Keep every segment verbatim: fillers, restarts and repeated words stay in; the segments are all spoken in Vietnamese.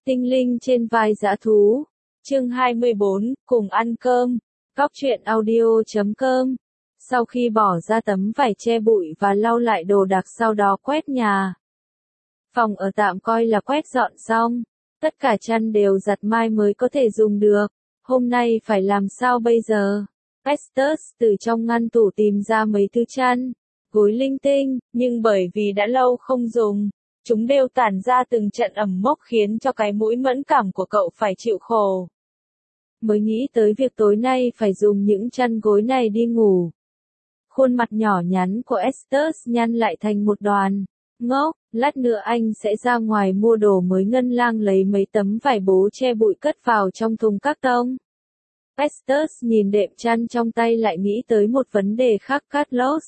Tinh linh trên vai dã thú. Chương hai mươi bốn, cùng ăn cơm. Góc truyện audio chấm com. Sau khi bỏ ra tấm vải che bụi và lau lại đồ đạc sau đó quét nhà. Phòng ở tạm coi là quét dọn xong. Tất cả chăn đều giặt mai mới có thể dùng được. Hôm nay phải làm sao bây giờ? Estes từ trong ngăn tủ tìm ra mấy thứ chăn, gối linh tinh, nhưng bởi vì đã lâu không dùng, chúng đều tản ra từng trận ẩm mốc khiến cho cái mũi mẫn cảm của cậu phải chịu khổ. Mới nghĩ tới việc tối nay phải dùng những chăn gối này đi ngủ. Khuôn mặt nhỏ nhắn của Estes nhăn lại thành một đoàn. Ngốc, lát nữa anh sẽ ra ngoài mua đồ mới. Ngân Lang lấy mấy tấm vải bố che bụi cất vào trong thùng các tông. Estes nhìn đệm chăn trong tay lại nghĩ tới một vấn đề khác. Carlos,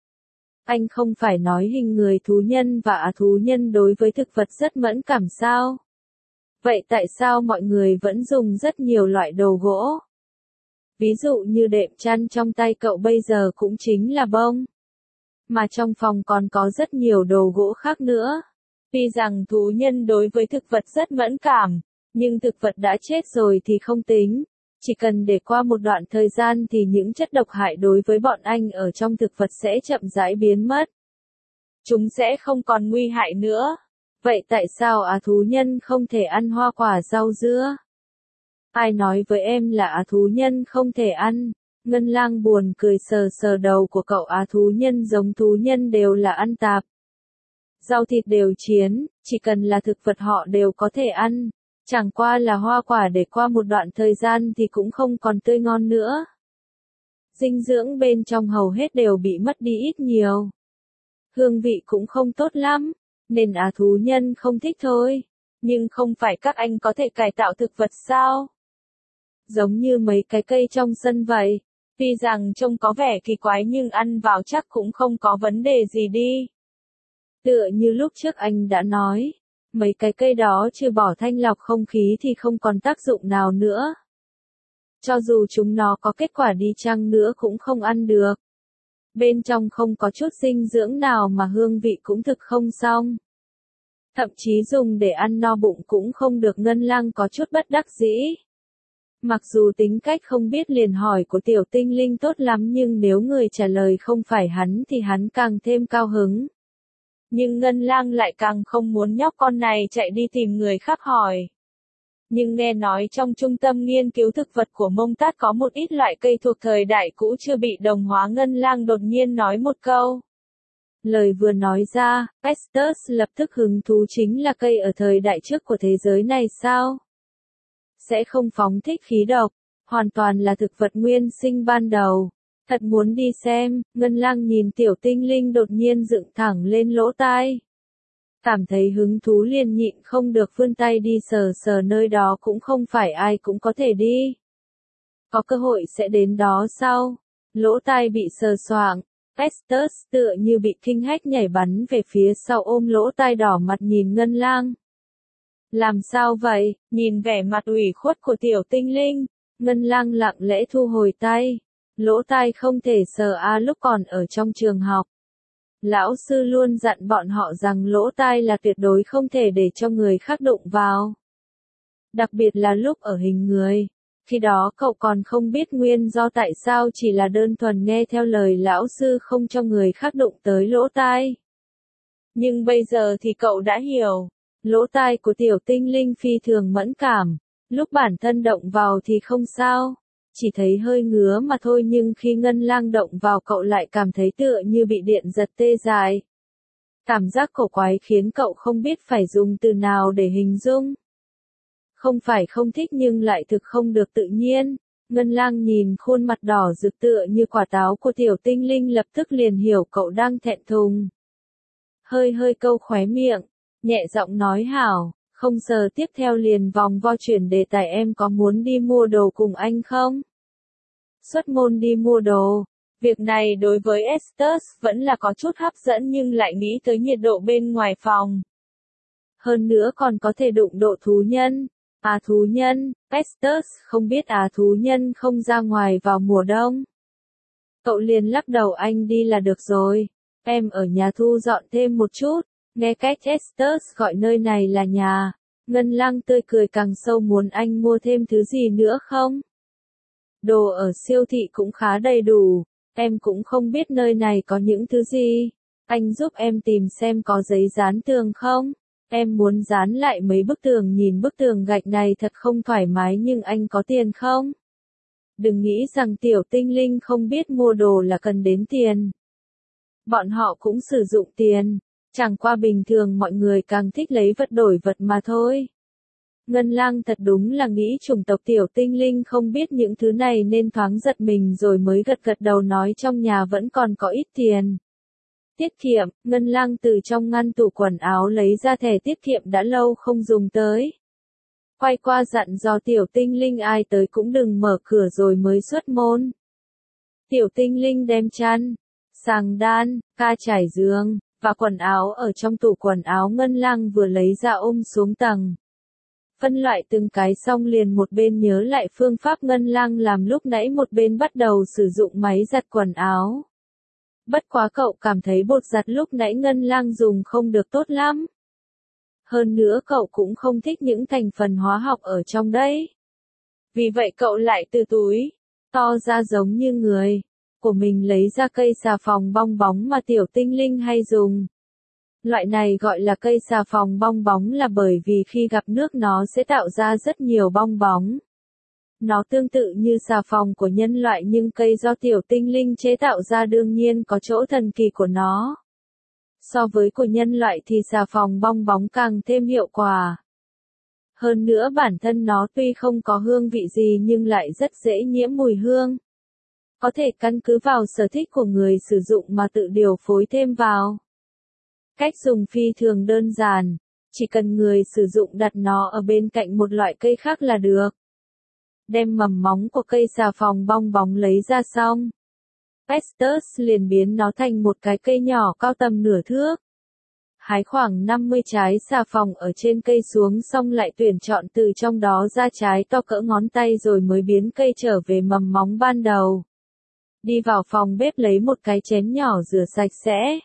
anh không phải nói hình người thú nhân và á thú nhân đối với thực vật rất mẫn cảm sao? Vậy tại sao mọi người vẫn dùng rất nhiều loại đồ gỗ? Ví dụ như đệm chăn trong tay cậu bây giờ cũng chính là bông. Mà trong phòng còn có rất nhiều đồ gỗ khác nữa. Tuy rằng thú nhân đối với thực vật rất mẫn cảm, nhưng thực vật đã chết rồi thì không tính. Chỉ cần để qua một đoạn thời gian thì những chất độc hại đối với bọn anh ở trong thực vật sẽ chậm rãi biến mất. Chúng sẽ không còn nguy hại nữa. Vậy tại sao á thú nhân không thể ăn hoa quả rau dưa? Ai nói với em là á thú nhân không thể ăn? Ngân Lang buồn cười sờ sờ đầu của cậu. Á thú nhân giống thú nhân đều là ăn tạp. Rau thịt đều chiến, chỉ cần là thực vật họ đều có thể ăn. Chẳng qua là hoa quả để qua một đoạn thời gian thì cũng không còn tươi ngon nữa. Dinh dưỡng bên trong hầu hết đều bị mất đi ít nhiều. Hương vị cũng không tốt lắm, nên á thú nhân không thích thôi. Nhưng không phải các anh có thể cải tạo thực vật sao? Giống như mấy cái cây trong sân vậy. Tuy rằng trông có vẻ kỳ quái nhưng ăn vào chắc cũng không có vấn đề gì đi. Tựa như lúc trước anh đã nói. Mấy cái cây đó trừ bỏ thanh lọc không khí thì không còn tác dụng nào nữa. Cho dù chúng nó có kết quả đi chăng nữa cũng không ăn được. Bên trong không có chút dinh dưỡng nào mà hương vị cũng thực không xong. Thậm chí dùng để ăn no bụng cũng không được. Ngân Lang có chút bất đắc dĩ. Mặc dù tính cách không biết liền hỏi của tiểu tinh linh tốt lắm nhưng nếu người trả lời không phải hắn thì hắn càng thêm cao hứng. Nhưng Ngân Lang lại càng không muốn nhóc con này chạy đi tìm người khác hỏi. Nhưng nghe nói trong trung tâm nghiên cứu thực vật của Mông Tát có một ít loại cây thuộc thời đại cũ chưa bị đồng hóa. Ngân Lang đột nhiên nói một câu. Lời vừa nói ra, Estes lập tức hứng thú. Chính là cây ở thời đại trước của thế giới này sao? Sẽ không phóng thích khí độc, hoàn toàn là thực vật nguyên sinh ban đầu. Thật muốn đi xem. Ngân Lang nhìn tiểu tinh linh đột nhiên dựng thẳng lên lỗ tai. Cảm thấy hứng thú liền nhịn không được vươn tay đi sờ sờ nơi đó. Cũng không phải ai cũng có thể đi. Có cơ hội sẽ đến đó sau. Lỗ tai bị sờ soạng. Estes tựa như bị kinh hách nhảy bắn về phía sau ôm lỗ tai đỏ mặt nhìn Ngân Lang. Làm sao vậy? Nhìn vẻ mặt ủy khuất của tiểu tinh linh, Ngân Lang lặng lẽ thu hồi tay. Lỗ tai không thể sờ a lúc còn ở trong trường học. Lão sư luôn dặn bọn họ rằng lỗ tai là tuyệt đối không thể để cho người khác đụng vào. Đặc biệt là lúc ở hình người. Khi đó cậu còn không biết nguyên do tại sao chỉ là đơn thuần nghe theo lời lão sư không cho người khác đụng tới lỗ tai. Nhưng bây giờ thì cậu đã hiểu. Lỗ tai của tiểu tinh linh phi thường mẫn cảm. Lúc bản thân động vào thì không sao. Chỉ thấy hơi ngứa mà thôi nhưng khi Ngân Lang động vào cậu lại cảm thấy tựa như bị điện giật tê dại. Cảm giác cổ quái khiến cậu không biết phải dùng từ nào để hình dung. Không phải không thích nhưng lại thực không được tự nhiên. Ngân Lang nhìn khuôn mặt đỏ rực tựa như quả táo của tiểu tinh linh lập tức liền hiểu cậu đang thẹn thùng. Hơi hơi câu khóe miệng, nhẹ giọng nói hảo. Không giờ tiếp theo liền vòng vo chuyển đề tài. Em có muốn đi mua đồ cùng anh không? Xuất môn đi mua đồ. Việc này đối với Estes vẫn là có chút hấp dẫn nhưng lại nghĩ tới nhiệt độ bên ngoài phòng. Hơn nữa còn có thể đụng độ thú nhân. Á thú nhân, Estes không biết á thú nhân không ra ngoài vào mùa đông. Cậu liền lắc đầu anh đi là được rồi. Em ở nhà thu dọn thêm một chút. Nghe cách Estes gọi nơi này là nhà. Ngân Lang tươi cười càng sâu, muốn anh mua thêm thứ gì nữa không? Đồ ở siêu thị cũng khá đầy đủ, em cũng không biết nơi này có những thứ gì. Anh giúp em tìm xem có giấy dán tường không? Em muốn dán lại mấy bức tường, nhìn bức tường gạch này thật không thoải mái, nhưng anh có tiền không? Đừng nghĩ rằng tiểu tinh linh không biết mua đồ là cần đến tiền. Bọn họ cũng sử dụng tiền, chẳng qua bình thường mọi người càng thích lấy vật đổi vật mà thôi. Ngân Lang thật đúng là nghĩ chủng tộc tiểu tinh linh không biết những thứ này nên thoáng giật mình rồi mới gật gật đầu nói trong nhà vẫn còn có ít tiền. Tiết kiệm, Ngân Lang từ trong ngăn tủ quần áo lấy ra thẻ tiết kiệm đã lâu không dùng tới. Quay qua dặn dò tiểu tinh linh ai tới cũng đừng mở cửa rồi mới xuất môn. Tiểu tinh linh đem chăn, sàng đan, ca trải giường, và quần áo ở trong tủ quần áo Ngân Lang vừa lấy ra ôm xuống tầng. Phân loại từng cái xong liền một bên nhớ lại phương pháp Ngân Lang làm lúc nãy, một bên bắt đầu sử dụng máy giặt quần áo. Bất quá cậu cảm thấy bột giặt lúc nãy Ngân Lang dùng không được tốt lắm. Hơn nữa cậu cũng không thích những thành phần hóa học ở trong đấy. Vì vậy cậu lại từ túi to ra giống như người của mình lấy ra cây xà phòng bong bóng mà tiểu tinh linh hay dùng. Loại này gọi là cây xà phòng bong bóng là bởi vì khi gặp nước nó sẽ tạo ra rất nhiều bong bóng. Nó tương tự như xà phòng của nhân loại, nhưng cây do tiểu tinh linh chế tạo ra đương nhiên có chỗ thần kỳ của nó. So với của nhân loại thì xà phòng bong bóng càng thêm hiệu quả. Hơn nữa bản thân nó tuy không có hương vị gì nhưng lại rất dễ nhiễm mùi hương. Có thể căn cứ vào sở thích của người sử dụng mà tự điều phối thêm vào. Cách dùng phi thường đơn giản, chỉ cần người sử dụng đặt nó ở bên cạnh một loại cây khác là được. Đem mầm móng của cây xà phòng bong bóng lấy ra xong, Festus liền biến nó thành một cái cây nhỏ cao tầm nửa thước. Hái khoảng năm mươi trái xà phòng ở trên cây xuống xong lại tuyển chọn từ trong đó ra trái to cỡ ngón tay rồi mới biến cây trở về mầm móng ban đầu. Đi vào phòng bếp lấy một cái chén nhỏ rửa sạch sẽ.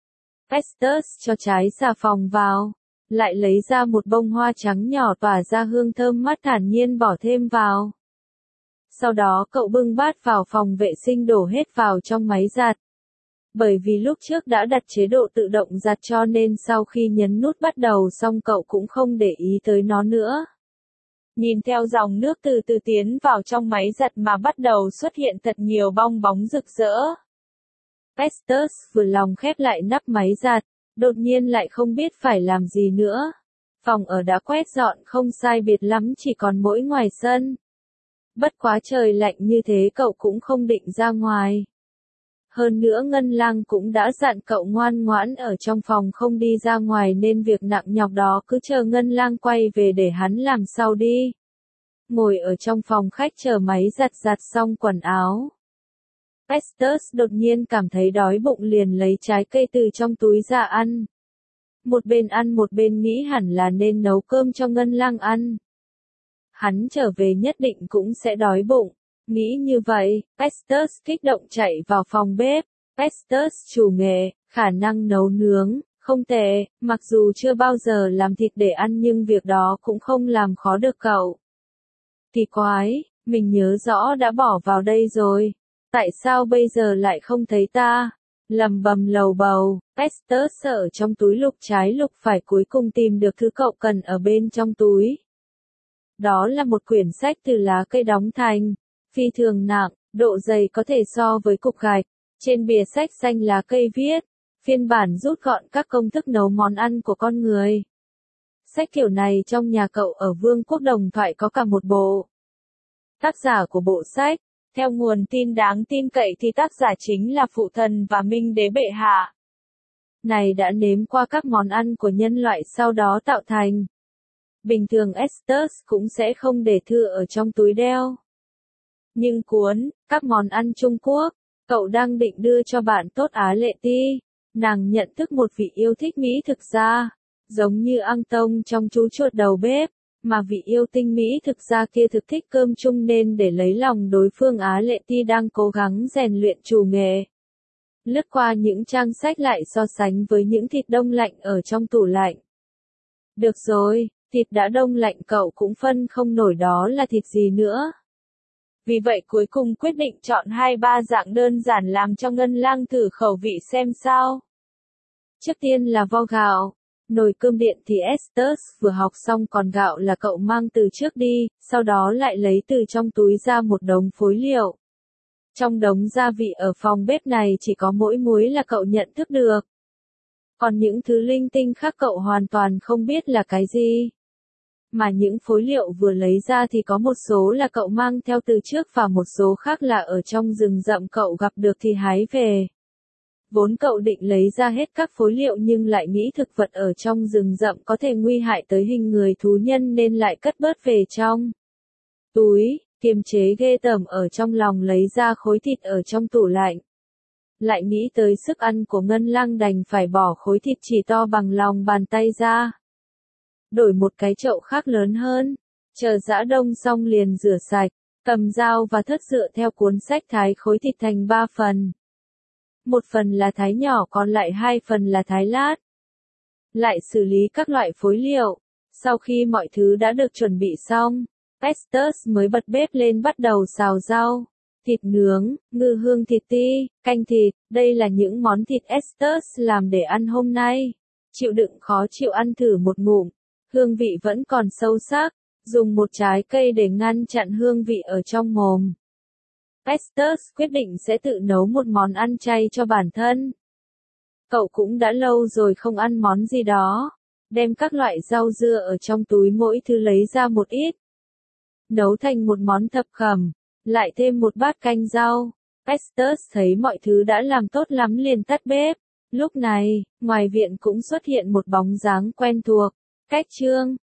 Festus cho trái xà phòng vào, lại lấy ra một bông hoa trắng nhỏ tỏa ra hương thơm mát, thản nhiên bỏ thêm vào. Sau đó cậu bưng bát vào phòng vệ sinh đổ hết vào trong máy giặt. Bởi vì lúc trước đã đặt chế độ tự động giặt cho nên sau khi nhấn nút bắt đầu xong cậu cũng không để ý tới nó nữa. Nhìn theo dòng nước từ từ tiến vào trong máy giặt mà bắt đầu xuất hiện thật nhiều bong bóng rực rỡ. Festus vừa lòng khép lại nắp máy giặt, đột nhiên lại không biết phải làm gì nữa. Phòng ở đã quét dọn không sai biệt lắm, chỉ còn mỗi ngoài sân. Bất quá trời lạnh như thế cậu cũng không định ra ngoài. Hơn nữa Ngân Lang cũng đã dặn cậu ngoan ngoãn ở trong phòng không đi ra ngoài nên việc nặng nhọc đó cứ chờ Ngân Lang quay về để hắn làm sau đi. Ngồi ở trong phòng khách chờ máy giặt giặt xong quần áo. Festus đột nhiên cảm thấy đói bụng liền lấy trái cây từ trong túi ra ăn. Một bên ăn một bên nghĩ hẳn là nên nấu cơm cho Ngân Lang ăn. Hắn trở về nhất định cũng sẽ đói bụng. Nghĩ như vậy, Festus kích động chạy vào phòng bếp. Festus chủ nghệ, khả năng nấu nướng, không tệ, mặc dù chưa bao giờ làm thịt để ăn nhưng việc đó cũng không làm khó được cậu. Kỳ quái, mình nhớ rõ đã bỏ vào đây rồi. Tại sao bây giờ lại không thấy ta? Lầm bầm lầu bầu, Festus ở trong túi lục trái lục phải cuối cùng tìm được thứ cậu cần ở bên trong túi. Đó là một quyển sách từ lá cây đóng thành, phi thường nặng, độ dày có thể so với cục gạch. Trên bìa sách xanh lá cây viết, phiên bản rút gọn các công thức nấu món ăn của con người. Sách kiểu này trong nhà cậu ở Vương quốc Đồng Thoại có cả một bộ. Tác giả của bộ sách, theo nguồn tin đáng tin cậy thì tác giả chính là phụ thần và minh đế bệ hạ. Này đã nếm qua các món ăn của nhân loại sau đó tạo thành. Bình thường Estes cũng sẽ không để thư ở trong túi đeo. Nhưng cuốn, các món ăn Trung Quốc, cậu đang định đưa cho bạn tốt Á Lệ Ti. Nàng nhận thức một vị yêu thích Mỹ thực ra, giống như Ang Tông trong chú chuột đầu bếp, mà vị yêu tinh Mỹ thực ra kia thực thích cơm chung nên để lấy lòng đối phương Á Lệ Ti đang cố gắng rèn luyện chủ nghệ. Lướt qua những trang sách lại so sánh với những thịt đông lạnh ở trong tủ lạnh. Được rồi, Thịt đã đông lạnh cậu cũng phân không nổi đó là thịt gì nữa. Vì vậy cuối cùng quyết định chọn hai ba dạng đơn giản làm cho Ngân Lang thử khẩu vị xem sao. Trước tiên là vo gạo. Nồi cơm điện thì Estes vừa học xong còn gạo là cậu mang từ trước đi, sau đó lại lấy từ trong túi ra một đống phối liệu. Trong đống gia vị ở phòng bếp này chỉ có mỗi muối là cậu nhận thức được. Còn những thứ linh tinh khác cậu hoàn toàn không biết là cái gì. Mà những phối liệu vừa lấy ra thì có một số là cậu mang theo từ trước và một số khác là ở trong rừng rậm cậu gặp được thì hái về. Vốn cậu định lấy ra hết các phối liệu nhưng lại nghĩ thực vật ở trong rừng rậm có thể nguy hại tới hình người thú nhân nên lại cất bớt về trong túi, kiềm chế ghê tởm ở trong lòng lấy ra khối thịt ở trong tủ lạnh. Lại nghĩ tới sức ăn của Ngân Lang đành phải bỏ khối thịt chỉ to bằng lòng bàn tay ra. Đổi một cái chậu khác lớn hơn, chờ giã đông xong liền rửa sạch, cầm dao và thớt dựa theo cuốn sách thái khối thịt thành ba phần. Một phần là thái nhỏ còn lại hai phần là thái lát. Lại xử lý các loại phối liệu. Sau khi mọi thứ đã được chuẩn bị xong, Estes mới bật bếp lên bắt đầu xào rau, thịt nướng, ngư hương thịt ti, canh thịt. Đây là những món thịt Estes làm để ăn hôm nay. Chịu đựng khó chịu ăn thử một ngụm. Hương vị vẫn còn sâu sắc. Dùng một trái cây để ngăn chặn hương vị ở trong mồm. Estes quyết định sẽ tự nấu một món ăn chay cho bản thân. Cậu cũng đã lâu rồi không ăn món gì đó. Đem các loại rau dưa ở trong túi mỗi thứ lấy ra một ít. Nấu thành một món thập cẩm. Lại thêm một bát canh rau. Estes thấy mọi thứ đã làm tốt lắm liền tắt bếp. Lúc này, ngoài viện cũng xuất hiện một bóng dáng quen thuộc. Cách Trương.